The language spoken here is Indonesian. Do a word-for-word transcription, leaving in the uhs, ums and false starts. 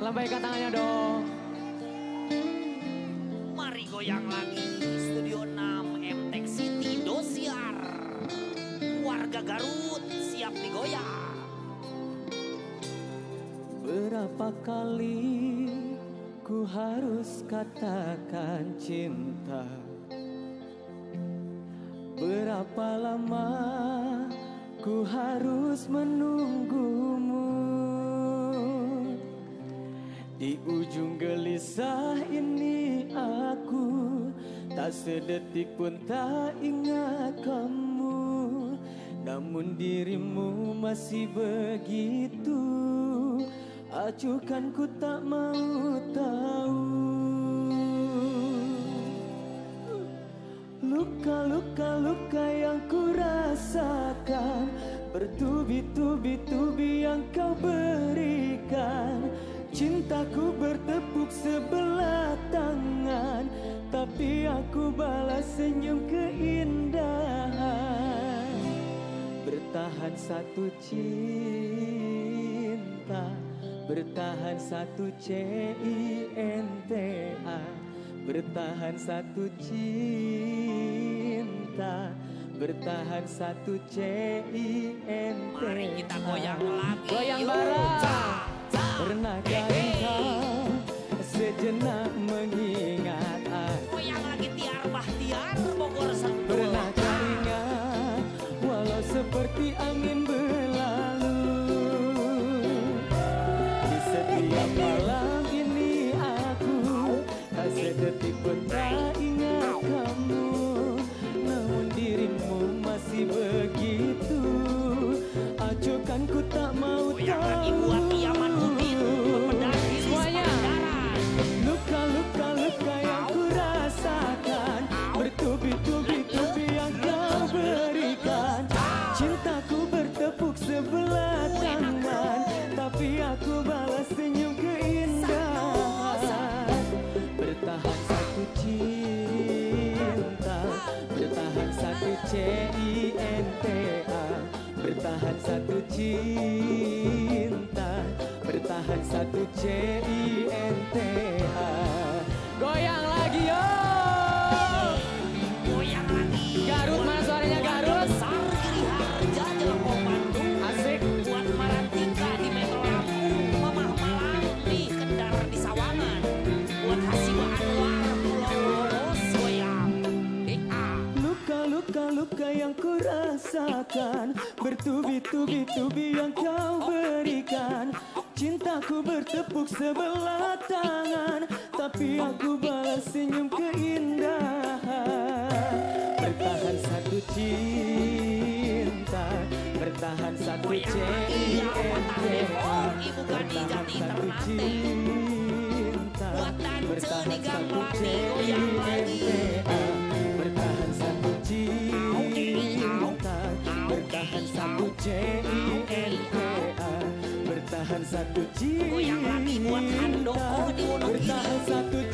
lambaikan tangannya dong. Mari goyang lagi, Studio enam M Tech City Indosiar. Warga Garut siap digoyang. Berapa kali ku harus katakan cinta, berapa lama ku harus menunggumu. Di ujung gelisah ini aku tak sedetik pun tak ingat kamu, namun dirimu masih begitu acuhkan, ku tak mau tahu. Luka-luka luka yang ku rasakan, bertubi-tubi-tubi yang kau berikan. Cintaku bertepuk sebelah tangan, tapi aku balas senyum keindahan. Bertahan satu cinta, bertahan satu C I N T A, bertahan satu cinta, bertahan satu C I N T A. Mari kita goyang lagi. Goyang bareng. Pernahkah engkau sejenak mengingat aku? Goyang lagi Tiar Bahtiar Bogor Sentul. Pernahkah ingat walau seperti angin berlalu, di setiap malam ini aku tak sedetik pun tak ingat kamu, namun dirimu masih begitu acuhkan, ku tak mau Goyang lagi tahu. buat Yaman Udin, pembedah Semuanya. Luka-luka luka yang ku rasakan, bertubi-tubi-tubi yang kau berikan. Cintaku bertepuk sebelah tangan, tapi aku balas senyum keindahan. Bertahan satu cinta, bertahan satu C I N T A, bertahan satu cinta, bertahan satu C I N T A. Goyang lagi yo. Goyang lagi. Garut, mana suaranya Garut? Besar Giri Harja Jelpo Bandung. Asik. Buat Marantika di Metro Lampung, Mamah Malang di Kendar di Sawangan. Buat Hasiwa Anwar Pulau Lobos goyang. D A. Luka-luka luka yang ku rasakan, bertubi-tubi-tubi yang kau berikan. Cintaku bertepuk sebelah tangan, tapi aku balas senyum keindahan. Bertahan satu cinta, bertahan satu C I N T A, bertahan satu cinta, bertahan satu C I N T A, bertahan satu cinta, bertahan satu C I N T A, bertahan satu cinta, Goyang lagi buat Handoko di Wonogiri. bertahan satu